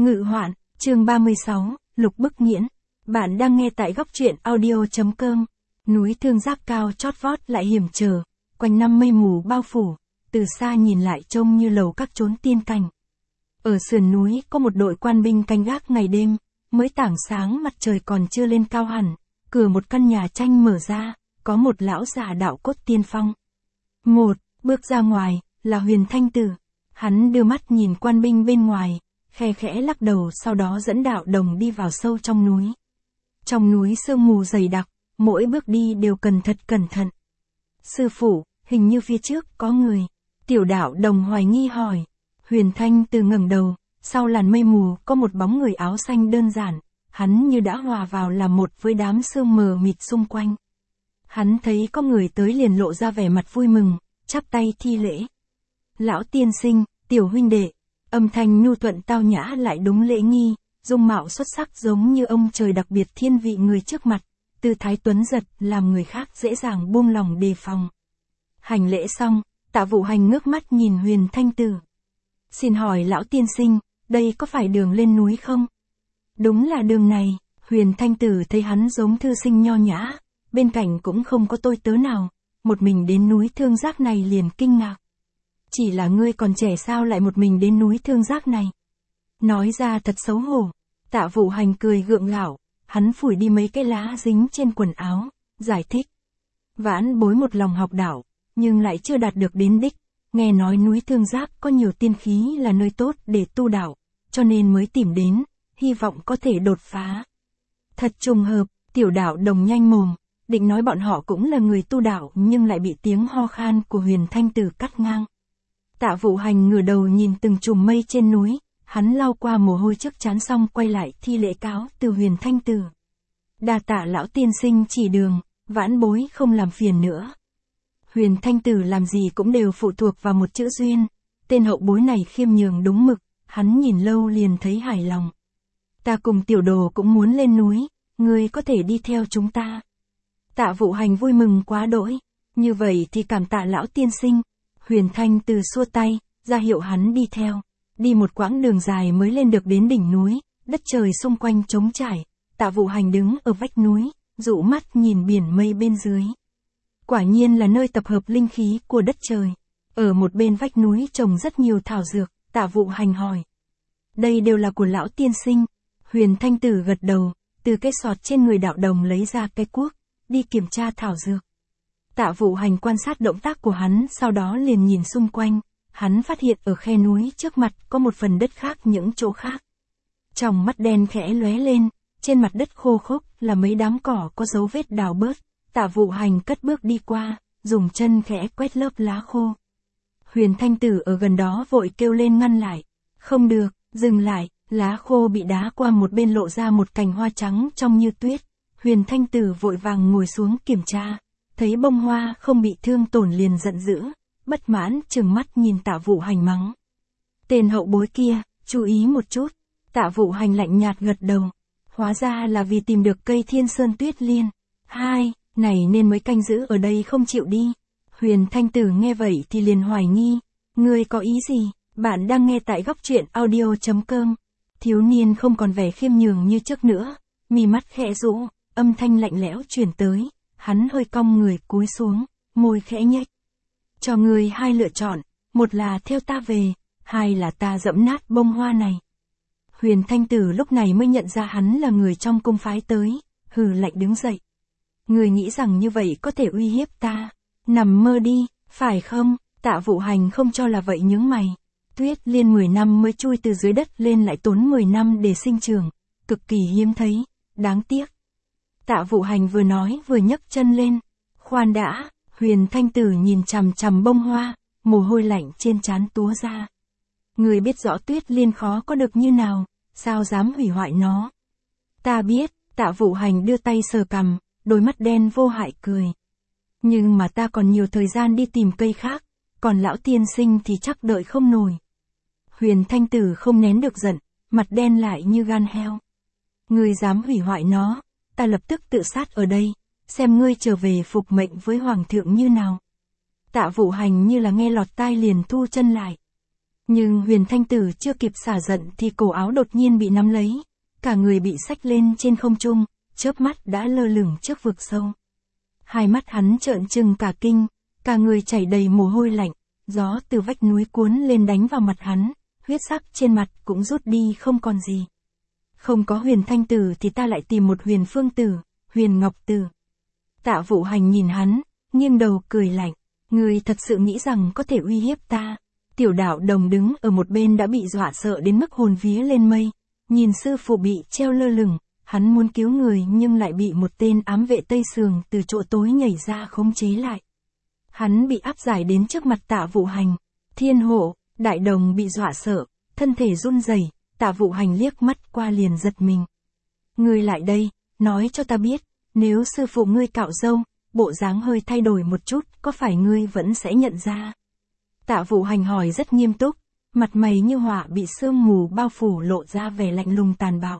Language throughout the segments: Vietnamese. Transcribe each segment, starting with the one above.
Ngự hoạn, chương 36, Lục Bức Nghiễn. Bạn đang nghe tại góc truyện audio.com. Núi Thương Giác cao chót vót lại hiểm trở, quanh năm mây mù bao phủ, từ xa nhìn lại trông như lầu các chốn tiên cảnh. Ở sườn núi có một đội quan binh canh gác ngày đêm, mới tảng sáng mặt trời còn chưa lên cao hẳn, cửa một căn nhà tranh mở ra, có một lão già đạo cốt tiên phong. Bước ra ngoài, là Huyền Thanh Tử. Hắn đưa mắt nhìn quan binh bên ngoài, khe khẽ lắc đầu, sau đó dẫn đạo đồng đi vào sâu trong núi. Trong núi sương mù dày đặc, mỗi bước đi đều cần thật cẩn thận. Sư phụ, hình như phía trước có người. Tiểu đạo đồng hoài nghi hỏi. Huyền Thanh Tử ngẩng đầu, sau làn mây mù có một bóng người áo xanh đơn giản, hắn như đã hòa vào làm một với đám sương mờ mịt xung quanh. Hắn thấy có người tới liền lộ ra vẻ mặt vui mừng, chắp tay thi lễ. Lão tiên sinh, tiểu huynh đệ. Âm thanh nhu thuận tao nhã lại đúng lễ nghi, dung mạo xuất sắc giống như ông trời đặc biệt thiên vị người trước mặt, tư thái tuấn giật làm người khác dễ dàng buông lòng đề phòng. Hành lễ xong, Tạ Vũ Hành ngước mắt nhìn Huyền Thanh Tử. Xin hỏi lão tiên sinh, đây có phải đường lên núi không? Đúng là đường này. Huyền Thanh Tử thấy hắn giống thư sinh nho nhã, bên cạnh cũng không có tôi tớ nào, một mình đến núi Thương Giác này liền kinh ngạc. Chỉ là ngươi còn trẻ sao lại một mình đến núi Thương Giác này? Nói ra thật xấu hổ. Tạ Vũ Hành cười gượng gạo, hắn phủi đi mấy cái lá dính trên quần áo, giải thích. Vãn bối một lòng học đạo, nhưng lại chưa đạt được đến đích, nghe nói núi Thương Giác có nhiều tiên khí là nơi tốt để tu đạo, cho nên mới tìm đến, hy vọng có thể đột phá. Thật trùng hợp, tiểu đạo đồng nhanh mồm, định nói bọn họ cũng là người tu đạo nhưng lại bị tiếng ho khan của Huyền Thanh Tử cắt ngang. Tạ Vũ Hành ngửa đầu nhìn từng chùm mây trên núi, hắn lau qua mồ hôi trước trán xong quay lại thi lễ cáo từ Huyền Thanh Tử. Đa tạ lão tiên sinh chỉ đường, vãn bối không làm phiền nữa. Huyền Thanh Tử làm gì cũng đều phụ thuộc vào một chữ duyên, tên hậu bối này khiêm nhường đúng mực, hắn nhìn lâu liền thấy hài lòng. Ta cùng tiểu đồ cũng muốn lên núi, ngươi có thể đi theo chúng ta. Tạ Vũ Hành vui mừng quá đỗi, như vậy thì cảm tạ lão tiên sinh. Huyền Thanh Tử xua tay, ra hiệu hắn đi theo. Đi một quãng đường dài mới lên được đến đỉnh núi, đất trời xung quanh trống trải. Tạ Vũ Hành đứng ở vách núi, dụ mắt nhìn biển mây bên dưới. Quả nhiên là nơi tập hợp linh khí của đất trời. Ở một bên vách núi trồng rất nhiều thảo dược, Tạ Vũ Hành hỏi. Đây đều là của lão tiên sinh. Huyền Thanh Tử gật đầu, từ cái sọt trên người đạo đồng lấy ra cái cuốc, đi kiểm tra thảo dược. Tạ Vũ Hành quan sát động tác của hắn, sau đó liền nhìn xung quanh, hắn phát hiện ở khe núi trước mặt có một phần đất khác những chỗ khác. Trong mắt đen khẽ lóe lên, trên mặt đất khô khốc là mấy đám cỏ có dấu vết đào bớt. Tạ Vũ Hành cất bước đi qua, dùng chân khẽ quét lớp lá khô. Huyền Thanh Tử ở gần đó vội kêu lên ngăn lại. Không được, dừng lại, lá khô bị đá qua một bên lộ ra một cành hoa trắng trong như tuyết. Huyền Thanh Tử vội vàng ngồi xuống kiểm tra. Thấy bông hoa không bị thương tổn liền giận dữ, bất mãn trừng mắt nhìn Tạ Vũ Hành mắng. Tên hậu bối kia, chú ý một chút. Tạ Vũ Hành lạnh nhạt gật đầu. Hóa ra là vì tìm được cây Thiên Sơn Tuyết Liên. Này nên mới canh giữ ở đây không chịu đi. Huyền Thanh Tử nghe vậy thì liền hoài nghi. Ngươi có ý gì? Bạn đang nghe tại góc truyện audio.com. Thiếu niên không còn vẻ khiêm nhường như trước nữa. Mí mắt khẽ rũ, âm thanh lạnh lẽo truyền tới. Hắn hơi cong người cúi xuống, môi khẽ nhếch. Cho ngươi hai lựa chọn, một là theo ta về, hai là ta dẫm nát bông hoa này. Huyền Thanh Tử lúc này mới nhận ra hắn là người trong cung phái tới, hừ lạnh đứng dậy. Ngươi nghĩ rằng như vậy có thể uy hiếp ta? Nằm mơ đi, phải không? Tạ Vũ Hành không cho là vậy nhướng mày. Tuyết Liên 10 năm mới chui từ dưới đất lên lại tốn 10 năm để sinh trưởng, cực kỳ hiếm thấy, đáng tiếc. Tạ Vũ Hành vừa nói vừa nhấc chân lên. Khoan đã, Huyền Thanh Tử nhìn chằm chằm bông hoa, mồ hôi lạnh trên trán túa ra. Người biết rõ Tuyết Liên khó có được như nào, sao dám hủy hoại nó? Ta biết, Tạ Vũ Hành đưa tay sờ cằm, đôi mắt đen vô hại cười. Nhưng mà ta còn nhiều thời gian đi tìm cây khác, còn lão tiên sinh thì chắc đợi không nổi. Huyền Thanh Tử không nén được giận, mặt đen lại như gan heo. Ngươi dám hủy hoại nó, ta lập tức tự sát ở đây, xem ngươi trở về phục mệnh với hoàng thượng như nào. Tạ Vũ Hành như là nghe lọt tai liền thu chân lại. Nhưng Huyền Thanh Tử chưa kịp xả giận thì cổ áo đột nhiên bị nắm lấy, cả người bị xách lên trên không trung, chớp mắt đã lơ lửng trước vực sâu. Hai mắt hắn trợn trừng cả kinh, cả người chảy đầy mồ hôi lạnh, gió từ vách núi cuốn lên đánh vào mặt hắn, huyết sắc trên mặt cũng rút đi không còn gì. Không có Huyền Thanh Tử thì ta lại tìm một Huyền Phương Tử, Huyền Ngọc Tử. Tạ Vũ Hành nhìn hắn, nghiêng đầu cười lạnh, ngươi thật sự nghĩ rằng có thể uy hiếp ta. Tiểu Đạo Đồng đứng ở một bên đã bị dọa sợ đến mức hồn vía lên mây, nhìn sư phụ bị treo lơ lửng, hắn muốn cứu người nhưng lại bị một tên ám vệ Tây Sường từ chỗ tối nhảy ra khống chế lại. Hắn bị áp giải đến trước mặt Tạ Vũ Hành. Thiên Hộ, Đại Đồng bị dọa sợ, thân thể run rẩy, Tạ Vũ Hành liếc mắt qua liền giật mình. Ngươi lại đây, nói cho ta biết, nếu sư phụ ngươi cạo râu, bộ dáng hơi thay đổi một chút, có phải ngươi vẫn sẽ nhận ra? Tạ Vũ Hành hỏi rất nghiêm túc, mặt mày như họa bị sương mù bao phủ lộ ra vẻ lạnh lùng tàn bạo.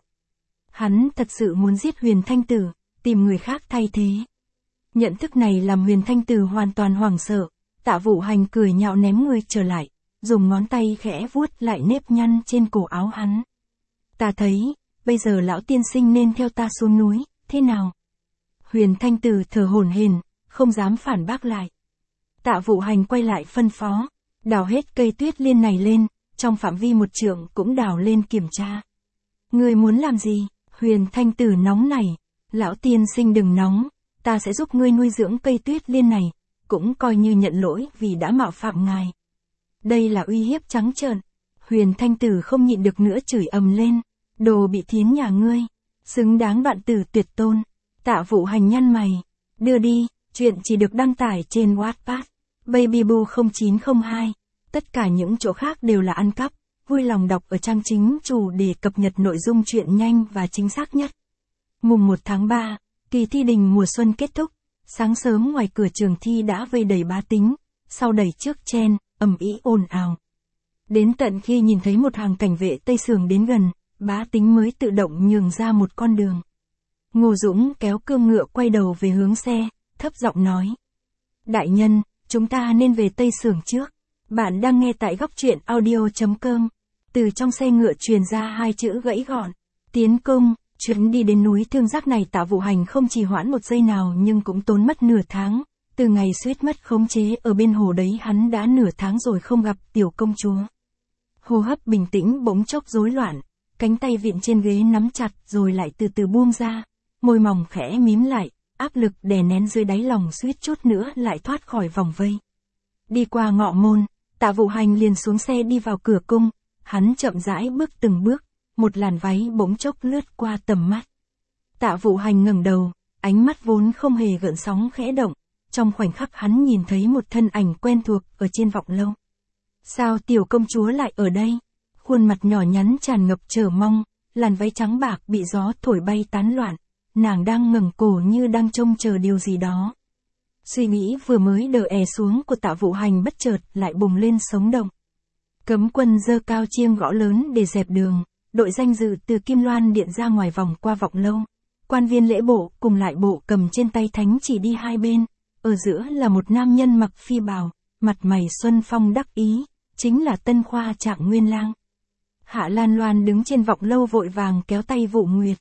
Hắn thật sự muốn giết Huyền Thanh Tử, tìm người khác thay thế. Nhận thức này làm Huyền Thanh Tử hoàn toàn hoảng sợ, Tạ Vũ Hành cười nhạo ném người trở lại, dùng ngón tay khẽ vuốt lại nếp nhăn trên cổ áo hắn. Ta thấy, bây giờ lão tiên sinh nên theo ta xuống núi, thế nào? Huyền Thanh Tử thở hổn hển, không dám phản bác lại. Tạ Vũ Hành quay lại phân phó, đào hết cây tuyết liên này lên, trong phạm vi 1 trượng cũng đào lên kiểm tra. Ngươi muốn làm gì? Huyền Thanh Tử nóng nảy, lão tiên sinh đừng nóng, ta sẽ giúp ngươi nuôi dưỡng cây tuyết liên này, cũng coi như nhận lỗi vì đã mạo phạm ngài. Đây là uy hiếp trắng trợn. Huyền Thanh Tử không nhịn được nữa chửi ầm lên, đồ bị thiến nhà ngươi, xứng đáng đoạn tử tuyệt tôn. Tạ Vũ Hành nhăn mày, đưa đi, chuyện chỉ được đăng tải trên Wattpad, Babyboo 0902, tất cả những chỗ khác đều là ăn cắp, vui lòng đọc ở trang chính chủ để cập nhật nội dung truyện nhanh và chính xác nhất. Mùng 1 tháng 3, kỳ thi đình mùa xuân kết thúc, sáng sớm ngoài cửa trường thi đã vây đầy bá tính, sau đẩy trước chen, ầm ĩ ồn ào. Đến tận khi nhìn thấy một hàng cảnh vệ Tây Sường đến gần, bá tính mới tự động nhường ra một con đường. Ngô Dũng kéo cương ngựa quay đầu về hướng xe, thấp giọng nói. Đại nhân, chúng ta nên về Tây Sường trước. Bạn đang nghe tại góc truyện audio.com. Từ trong xe ngựa truyền ra 2 chữ gãy gọn. Tiến công. Chuyến đi đến núi Thương Giác này Tạ Vũ Hành không trì hoãn một giây nào nhưng cũng tốn mất nửa tháng. Từ ngày suýt mất khống chế ở bên hồ đấy hắn đã nửa tháng rồi không gặp tiểu công chúa. Hô hấp bình tĩnh bỗng chốc rối loạn, cánh tay vịn trên ghế nắm chặt rồi lại từ từ buông ra, môi mỏng khẽ mím lại, áp lực đè nén dưới đáy lòng suýt chút nữa lại thoát khỏi vòng vây. Đi qua ngọ môn, Tạ Vũ Hành liền xuống xe đi vào cửa cung, hắn chậm rãi bước từng bước, một làn váy bỗng chốc lướt qua tầm mắt. Tạ Vũ Hành ngẩng đầu, ánh mắt vốn không hề gợn sóng khẽ động, trong khoảnh khắc hắn nhìn thấy một thân ảnh quen thuộc ở trên vọng lâu. Sao tiểu công chúa lại ở đây? Khuôn mặt nhỏ nhắn tràn ngập chờ mong, làn váy trắng bạc bị gió thổi bay tán loạn, nàng đang ngẩng cổ như đang trông chờ điều gì đó. Suy nghĩ vừa mới đờ è xuống của Tạ Vũ Hành bất chợt lại bùng lên sống động. Cấm quân giơ cao chiêng gõ lớn để dẹp đường, đội danh dự từ Kim Loan Điện ra ngoài vòng qua vọng lâu. Quan viên lễ bộ cùng lại bộ cầm trên tay thánh chỉ đi hai bên, ở giữa là một nam nhân mặc phi bào, mặt mày xuân phong đắc ý, chính là Tân Khoa Trạng Nguyên Lang. Hạ Lan Loan đứng trên vọng lâu vội vàng kéo tay Vũ Nguyệt.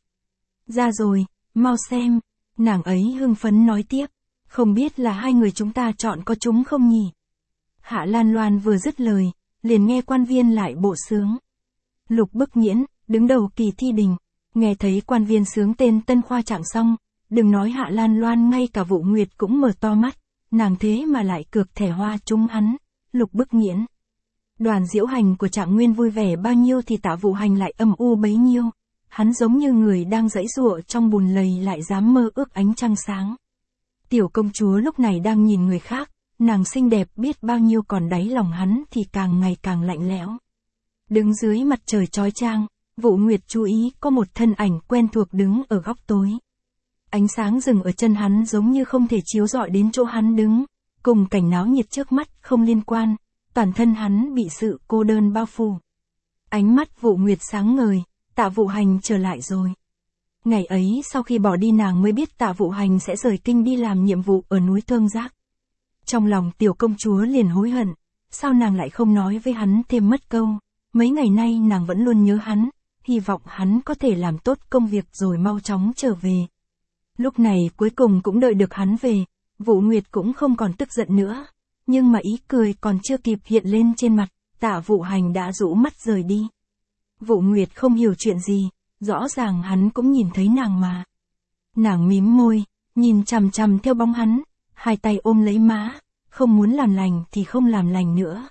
Ra rồi, mau xem, nàng ấy hưng phấn nói tiếp, không biết là hai người chúng ta chọn có chúng không nhỉ? Hạ Lan Loan vừa dứt lời, liền nghe quan viên lại bộ sướng. Lục Bức Nghiễn, đứng đầu kỳ thi đình, nghe thấy quan viên sướng tên Tân Khoa Trạng xong, đừng nói Hạ Lan Loan ngay cả Vũ Nguyệt cũng mở to mắt, nàng thế mà lại cược thẻ hoa trúng hắn, Lục Bức Nghiễn. Đoàn diễu hành của Trạng Nguyên vui vẻ bao nhiêu thì Tạ Vũ Hành lại âm u bấy nhiêu, hắn giống như người đang giãy giụa trong bùn lầy lại dám mơ ước ánh trăng sáng. Tiểu công chúa lúc này đang nhìn người khác, nàng xinh đẹp biết bao nhiêu còn đáy lòng hắn thì càng ngày càng lạnh lẽo. Đứng dưới mặt trời chói chang, Vũ Nguyệt chú ý có một thân ảnh quen thuộc đứng ở góc tối. Ánh sáng dừng ở chân hắn giống như không thể chiếu rọi đến chỗ hắn đứng, cùng cảnh náo nhiệt trước mắt không liên quan, toàn thân hắn bị sự cô đơn bao phủ. Ánh mắt Vũ Nguyệt sáng ngời, Tạ Vũ Hành trở lại rồi. Ngày ấy sau khi bỏ đi nàng mới biết Tạ Vũ Hành sẽ rời kinh đi làm nhiệm vụ ở núi Thương Giác. Trong lòng tiểu công chúa liền hối hận, sao nàng lại không nói với hắn thêm mất câu, mấy ngày nay nàng vẫn luôn nhớ hắn, hy vọng hắn có thể làm tốt công việc rồi mau chóng trở về. Lúc này cuối cùng cũng đợi được hắn về, Vũ Nguyệt cũng không còn tức giận nữa, nhưng mà ý cười còn chưa kịp hiện lên trên mặt, Tạ Vũ Hành đã rũ mắt rời đi. Vũ Nguyệt không hiểu chuyện gì, rõ ràng hắn cũng nhìn thấy nàng mà. Nàng mím môi, nhìn chằm chằm theo bóng hắn, hai tay ôm lấy má, không muốn làm lành thì không làm lành nữa.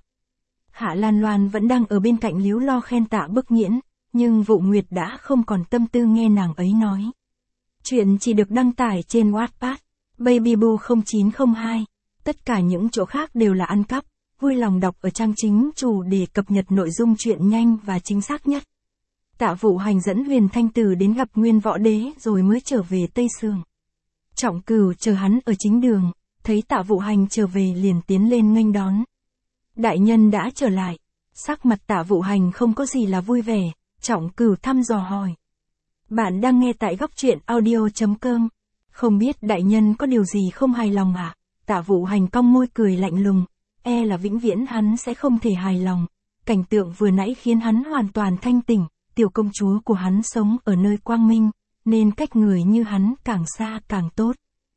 Hạ Lan Loan vẫn đang ở bên cạnh líu lo khen Tạ Bức Nghiễn, nhưng Vũ Nguyệt đã không còn tâm tư nghe nàng ấy nói. Chuyện chỉ được đăng tải trên Wattpad, Babyboo 0902, tất cả những chỗ khác đều là ăn cắp, vui lòng đọc ở trang chính chủ để cập nhật nội dung truyện nhanh và chính xác nhất. Tạ Vũ Hành dẫn Huyền Thanh Tử đến gặp Nguyên Võ Đế rồi mới trở về Tây Sương. Trọng Cửu chờ hắn ở chính đường, thấy Tạ Vũ Hành trở về liền tiến lên nghênh đón. Đại nhân đã trở lại, sắc mặt Tạ Vũ Hành không có gì là vui vẻ, Trọng Cửu thăm dò hỏi. Bạn đang nghe tại góc truyện audio.com, không biết đại nhân có điều gì không hài lòng à? Tạ Vũ Hành cong môi cười lạnh lùng, là vĩnh viễn hắn sẽ không thể hài lòng. Cảnh tượng vừa nãy khiến hắn hoàn toàn thanh tỉnh, tiểu công chúa của hắn sống ở nơi quang minh, nên cách người như hắn càng xa càng tốt.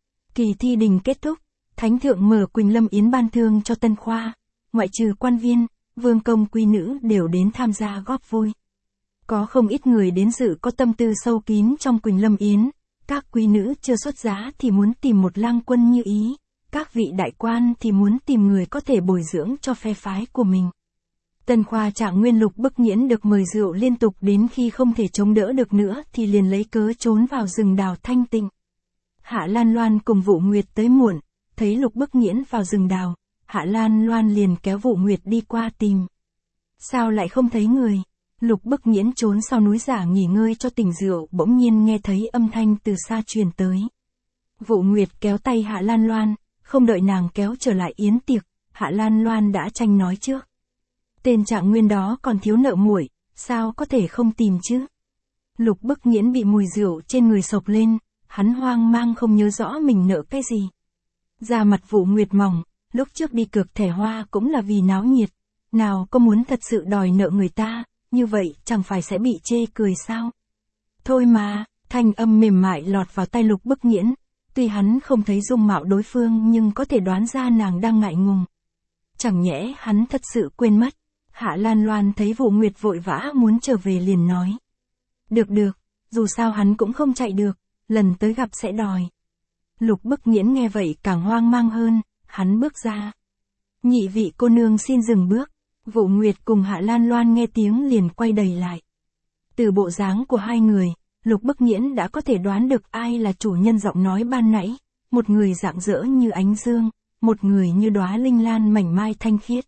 Kỳ thi đình kết thúc, Thánh thượng mở Quỳnh Lâm Yến ban thương cho Tân Khoa, ngoại trừ quan viên, vương công quý nữ đều đến tham gia góp vui. Có không ít người đến dự có tâm tư sâu kín trong Quỳnh Lâm Yến, các quý nữ chưa xuất giá thì muốn tìm một lang quân như ý, các vị đại quan thì muốn tìm người có thể bồi dưỡng cho phe phái của mình. Tân Khoa Trạng Nguyên Lục Bức Nghiễn được mời rượu liên tục đến khi không thể chống đỡ được nữa thì liền lấy cớ trốn vào rừng đào thanh tịnh. Hạ Lan Loan cùng Vũ Nguyệt tới muộn, thấy Lục Bức Nghiễn vào rừng đào, Hạ Lan Loan liền kéo Vũ Nguyệt đi qua tìm. Sao lại không thấy người? Lục Bức Nghiễn trốn sau núi giả nghỉ ngơi cho tỉnh rượu, bỗng nhiên nghe thấy âm thanh từ xa truyền tới. Vũ Nguyệt kéo tay Hạ Lan Loan, không đợi nàng kéo trở lại yến tiệc, Hạ Lan Loan đã tranh nói trước. Tên Trạng Nguyên đó còn thiếu nợ muội, sao có thể không tìm chứ? Lục Bức Nghiễn bị mùi rượu trên người sộc lên, hắn hoang mang không nhớ rõ mình nợ cái gì. Da mặt Vũ Nguyệt mỏng, lúc trước đi cược thẻ hoa cũng là vì náo nhiệt, nào có muốn thật sự đòi nợ người ta, như vậy chẳng phải sẽ bị chê cười sao? Thôi mà, thanh âm mềm mại lọt vào tai Lục Bức Nghiễn, tuy hắn không thấy dung mạo đối phương nhưng có thể đoán ra nàng đang ngại ngùng. Chẳng nhẽ hắn thật sự quên mất. Hạ Lan Loan thấy Vũ Nguyệt vội vã muốn trở về liền nói. Được, dù sao hắn cũng không chạy được, lần tới gặp sẽ đòi. Lục Bức Nghiễn nghe vậy càng hoang mang hơn, hắn bước ra. Nhị vị cô nương xin dừng bước, Vũ Nguyệt cùng Hạ Lan Loan nghe tiếng liền quay đầy lại. Từ bộ dáng của hai người, Lục Bức Nghiễn đã có thể đoán được ai là chủ nhân giọng nói ban nãy, một người rạng rỡ như ánh dương, một người như đóa linh lan mảnh mai thanh khiết.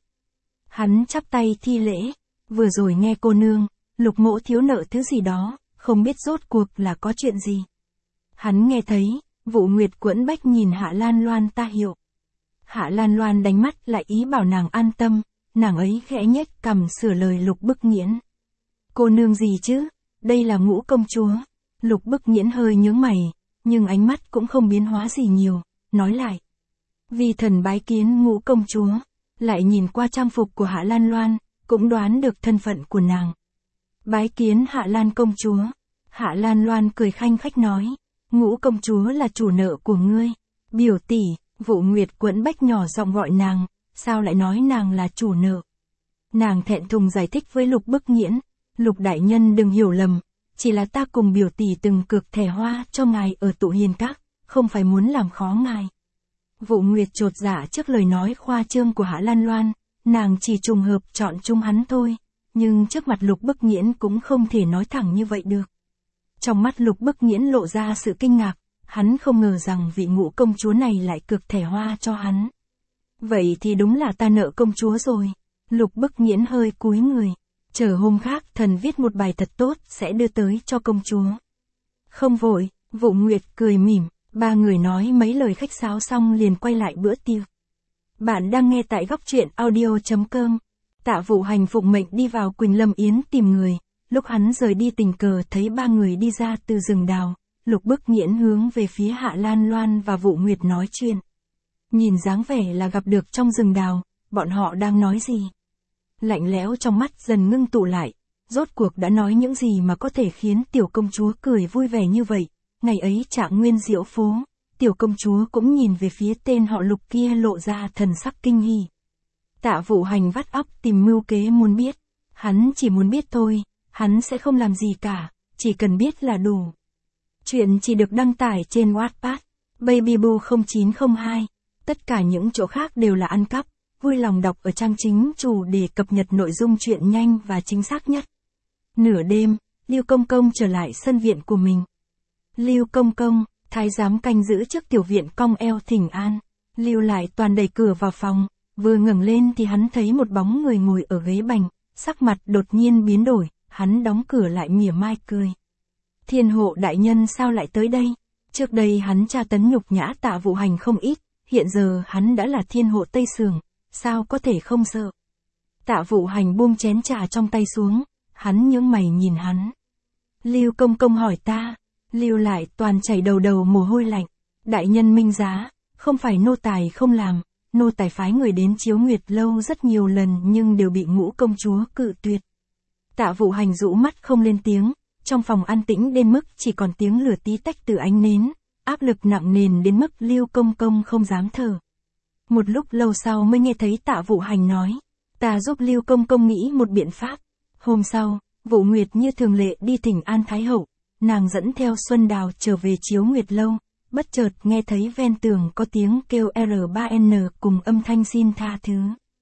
Hắn chắp tay thi lễ, vừa rồi nghe cô nương, Lục mỗ thiếu nợ thứ gì đó, không biết rốt cuộc là có chuyện gì. Hắn nghe thấy, Vũ Nguyệt quẫn bách nhìn Hạ Lan Loan ta hiểu. Hạ Lan Loan đánh mắt lại ý bảo nàng an tâm, nàng ấy khẽ nhếch cằm sửa lời Lục Bức Nghiễn. Cô nương gì chứ, đây là Ngũ công chúa. Lục Bức Nghiễn hơi nhướng mày, nhưng ánh mắt cũng không biến hóa gì nhiều, nói lại. Vi thần bái kiến Ngũ công chúa. Lại nhìn qua trang phục của Hạ Lan Loan, cũng đoán được thân phận của nàng. Bái kiến Hạ Lan công chúa. Hạ Lan Loan cười khanh khách nói, Ngũ công chúa là chủ nợ của ngươi. Biểu tỷ, Vũ Nguyệt quẫn bách nhỏ giọng gọi nàng, sao lại nói nàng là chủ nợ. Nàng thẹn thùng giải thích với Lục Bức Nghiễn, Lục đại nhân đừng hiểu lầm, chỉ là ta cùng biểu tỷ từng cược thẻ hoa cho ngài ở Tụ Hiền Các, không phải muốn làm khó ngài. Vũ Nguyệt chột dạ trước lời nói khoa trương của Hạ Lan Loan, nàng chỉ trùng hợp chọn chung hắn thôi, nhưng trước mặt Lục Bức Nghiễn cũng không thể nói thẳng như vậy được. Trong mắt Lục Bức Nghiễn lộ ra sự kinh ngạc, hắn không ngờ rằng vị Ngũ công chúa này lại cược thẻ hoa cho hắn. Vậy thì đúng là ta nợ công chúa rồi. Lục Bức Nghiễn hơi cúi người, chờ hôm khác thần viết một bài thật tốt sẽ đưa tới cho công chúa. Không vội, Vũ Nguyệt cười mỉm. Ba người nói mấy lời khách sáo xong liền quay lại bữa tiệc. Bạn đang nghe tại góc truyện audio.com. Tạ Vũ Hành phụng mệnh đi vào Quỳnh Lâm Yến tìm người. Lúc hắn rời đi tình cờ thấy ba người đi ra từ rừng đào. Lục Bức Nghiễn hướng về phía Hạ Lan Loan và Vũ Nguyệt nói chuyện. Nhìn dáng vẻ là gặp được trong rừng đào, bọn họ đang nói gì? Lạnh lẽo trong mắt dần ngưng tụ lại, rốt cuộc đã nói những gì mà có thể khiến tiểu công chúa cười vui vẻ như vậy. Ngày ấy Trạng Nguyên diễu phố, tiểu công chúa cũng nhìn về phía tên họ Lục kia lộ ra thần sắc kinh hỉ. Tạ Vũ Hành vắt óc tìm mưu kế muốn biết, hắn chỉ muốn biết thôi, hắn sẽ không làm gì cả, chỉ cần biết là đủ. Chuyện chỉ được đăng tải trên Wattpad, Babyboo 0902, tất cả những chỗ khác đều là ăn cắp, vui lòng đọc ở trang chính chủ để cập nhật nội dung truyện nhanh và chính xác nhất. Nửa đêm, Lưu Công Công trở lại sân viện của mình. Lưu Công Công, thái giám canh giữ trước tiểu viện cong eo thỉnh an. Lưu Lại Toàn đẩy cửa vào phòng, vừa ngẩng lên thì hắn thấy một bóng người ngồi ở ghế bành, sắc mặt đột nhiên biến đổi, hắn đóng cửa lại mỉa mai cười. Thiên Hộ đại nhân sao lại tới đây? Trước đây hắn tra tấn nhục nhã Tạ Vũ Hành không ít, hiện giờ hắn đã là Thiên Hộ Tây Sưởng, sao có thể không sợ? Tạ Vũ Hành buông chén trà trong tay xuống, hắn nhướng mày nhìn hắn. Lưu Công Công hỏi ta. Lưu Lại Toàn chảy đầu mồ hôi lạnh. Đại nhân minh giá, không phải nô tài không làm, nô tài phái người đến Chiếu Nguyệt lâu rất nhiều lần nhưng đều bị Ngũ công chúa cự tuyệt. Tạ Vũ Hành rũ mắt không lên tiếng, trong phòng an tĩnh đến mức chỉ còn tiếng lửa tí tách từ ánh nến, áp lực nặng nề đến mức Lưu Công Công không dám thở. Một lúc lâu sau mới nghe thấy Tạ Vũ Hành nói, ta giúp Lưu Công Công nghĩ một biện pháp. Hôm sau, Vũ Nguyệt như thường lệ đi thỉnh an Thái Hậu, nàng dẫn theo Xuân Đào trở về Chiếu Nguyệt lâu, bất chợt nghe thấy ven tường có tiếng kêu R3N cùng âm thanh xin tha thứ.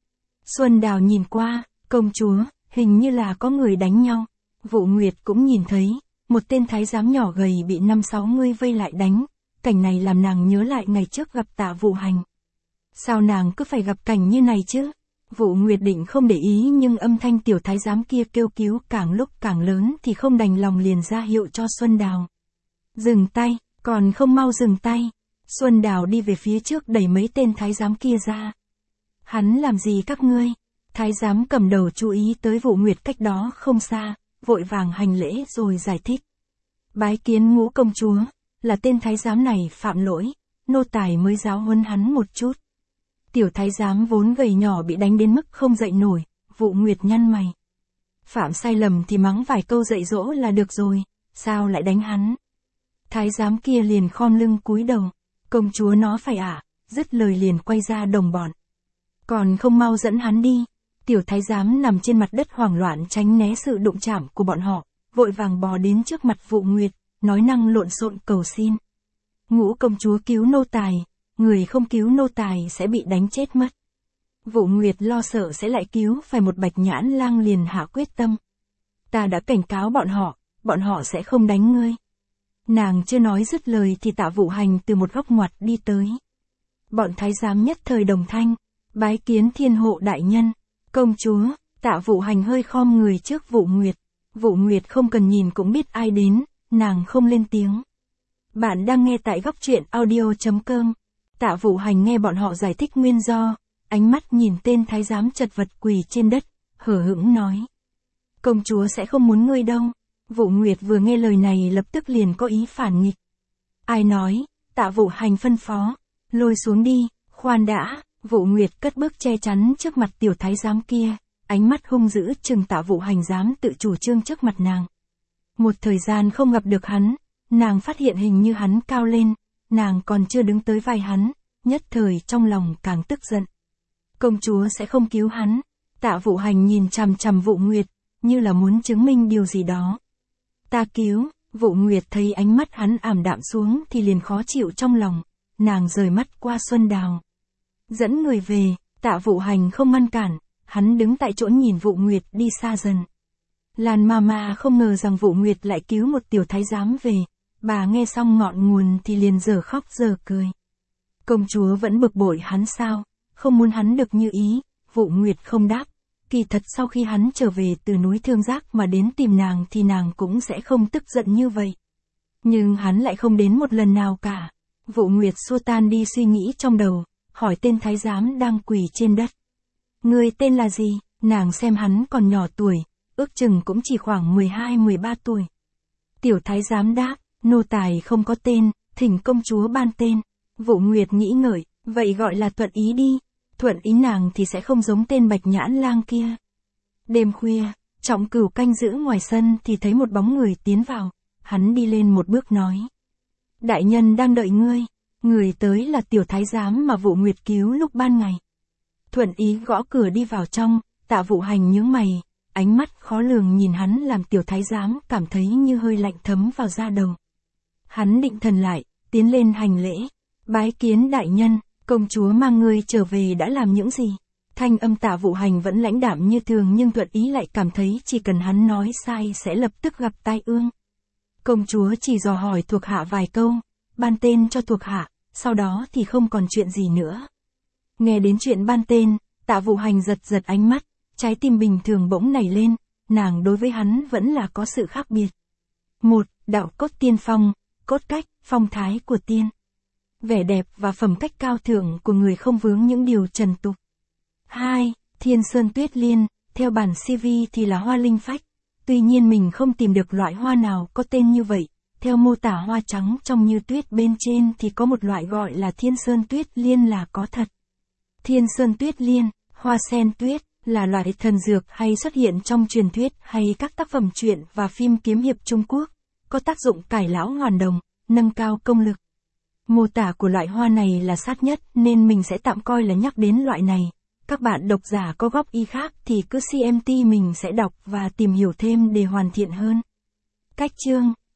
Xuân Đào nhìn qua, công chúa, hình như là có người đánh nhau. Vũ Nguyệt cũng nhìn thấy, một tên thái giám nhỏ gầy bị 5-6 người vây lại đánh, cảnh này làm nàng nhớ lại ngày trước gặp Tạ Vũ Hành. Sao nàng cứ phải gặp cảnh như này chứ? Vũ Nguyệt định không để ý nhưng âm thanh tiểu thái giám kia kêu cứu càng lúc càng lớn thì không đành lòng liền ra hiệu cho Xuân Đào. Dừng tay, còn không mau dừng tay. Xuân Đào đi về phía trước đẩy mấy tên thái giám kia ra. Hắn làm gì các ngươi? Thái giám cầm đầu chú ý tới Vũ Nguyệt cách đó không xa, vội vàng hành lễ rồi giải thích. Bái kiến Ngũ công chúa, là tên thái giám này phạm lỗi, nô tài mới giáo huấn hắn một chút. Tiểu thái giám vốn gầy nhỏ bị đánh đến mức không dậy nổi, Vũ Nguyệt nhăn mày. Phạm sai lầm thì mắng vài câu dạy dỗ là được rồi, sao lại đánh hắn? Thái giám kia liền khom lưng cúi đầu, công chúa nó phải dứt lời liền quay ra đồng bọn. Còn không mau dẫn hắn đi. Tiểu thái giám nằm trên mặt đất hoảng loạn tránh né sự đụng chạm của bọn họ, vội vàng bò đến trước mặt Vũ Nguyệt, nói năng lộn xộn cầu xin. Ngũ công chúa cứu nô tài, người không cứu nô tài sẽ bị đánh chết mất. Vũ Nguyệt lo sợ sẽ lại cứu phải một Bạch Nhãn Lang liền hạ quyết tâm. Ta đã cảnh cáo bọn họ sẽ không đánh ngươi. Nàng chưa nói dứt lời thì Tạ Vũ Hành từ một góc ngoặt đi tới. Bọn thái giám nhất thời đồng thanh, bái kiến Thiên Hộ đại nhân. Công chúa, Tạ Vũ Hành hơi khom người trước Vũ Nguyệt. Vũ Nguyệt không cần nhìn cũng biết ai đến, nàng không lên tiếng. Bạn đang nghe tại góc truyện audio.com. Tạ Vũ Hành nghe bọn họ giải thích nguyên do, ánh mắt nhìn tên thái giám chật vật quỳ trên đất, hở hững nói. Công chúa sẽ không muốn ngươi đâu. Vũ Nguyệt vừa nghe lời này lập tức liền có ý phản nghịch. Ai nói? Tạ Vũ Hành phân phó. Lôi xuống đi, khoan đã. Vũ Nguyệt cất bước che chắn trước mặt tiểu thái giám kia, ánh mắt hung dữ chừng Tạ Vũ Hành dám tự chủ trương trước mặt nàng. Một thời gian không gặp được hắn, nàng phát hiện hình như hắn cao lên, nàng còn chưa đứng tới vai hắn, nhất thời trong lòng càng tức giận. Công chúa sẽ không cứu hắn. Tạ Vũ Hành nhìn chằm chằm Vũ Nguyệt, như là muốn chứng minh điều gì đó. Ta cứu. Vũ Nguyệt thấy ánh mắt hắn ảm đạm xuống thì liền khó chịu trong lòng, nàng rời mắt qua Xuân Đào. Dẫn người về, Tạ Vũ Hành không ngăn cản, hắn đứng tại chỗ nhìn Vũ Nguyệt đi xa dần. Lan Mama không ngờ rằng Vũ Nguyệt lại cứu một tiểu thái giám về, bà nghe xong ngọn nguồn thì liền giờ khóc giờ cười. Công chúa vẫn bực bội hắn sao, không muốn hắn được như ý. Vũ Nguyệt không đáp, kỳ thật sau khi hắn trở về từ núi Thương Giác mà đến tìm nàng thì nàng cũng sẽ không tức giận như vậy. Nhưng hắn lại không đến một lần nào cả. Vũ Nguyệt xua tan đi suy nghĩ trong đầu, hỏi tên thái giám đang quỳ trên đất. Người tên là gì? Nàng xem hắn còn nhỏ tuổi, ước chừng cũng chỉ khoảng 12-13 tuổi. Tiểu thái giám đáp, nô tài không có tên, thỉnh công chúa ban tên. Vũ Nguyệt nghĩ ngợi, vậy gọi là Thuận Ý đi. thuận ý nàng thì sẽ không giống tên Bạch Nhãn Lang kia. Đêm khuya, Trọng Cửu canh giữ ngoài sân thì thấy một bóng người tiến vào, hắn đi lên một bước nói. Đại nhân đang đợi ngươi, người tới là tiểu thái giám mà Vụ Nguyệt cứu lúc ban ngày. Thuận ý gõ cửa đi vào trong, Tạ Vụ Hành nhướng mày, ánh mắt khó lường nhìn hắn làm tiểu thái giám cảm thấy như hơi lạnh thấm vào da đầu. Hắn định thần lại, tiến lên hành lễ, bái kiến đại nhân, công chúa mang ngươi trở về đã làm những gì? Thanh âm Tạ Vụ Hành vẫn lãnh đạm như thường nhưng Thuận ý lại cảm thấy chỉ cần hắn nói sai sẽ lập tức gặp tai ương. Công chúa chỉ dò hỏi thuộc hạ vài câu, ban tên cho thuộc hạ, sau đó thì không còn chuyện gì nữa. Nghe đến chuyện ban tên, Tạ Vụ Hành giật giật ánh mắt, trái tim bình thường bỗng nảy lên, nàng đối với hắn vẫn là có sự khác biệt. 1. Đạo cốt tiên phong, cốt cách, phong thái của tiên. Vẻ đẹp và phẩm cách cao thượng của người không vướng những điều trần tục. 2. Thiên Sơn Tuyết Liên, theo bản CV thì là hoa linh phách. Tuy nhiên mình không tìm được loại hoa nào có tên như vậy. Theo mô tả hoa trắng trong như tuyết bên trên thì có một loại gọi là Thiên Sơn Tuyết Liên là có thật. Thiên Sơn Tuyết Liên, hoa sen tuyết, là loại thần dược hay xuất hiện trong truyền thuyết hay các tác phẩm truyện và phim kiếm hiệp Trung Quốc, có tác dụng cải lão hoàn đồng, nâng cao công lực. Mô tả của loại hoa này là sát nhất nên mình sẽ tạm coi là nhắc đến loại này. Các bạn độc giả có góp ý khác thì cứ CMT mình sẽ đọc và tìm hiểu thêm để hoàn thiện hơn. Cách chương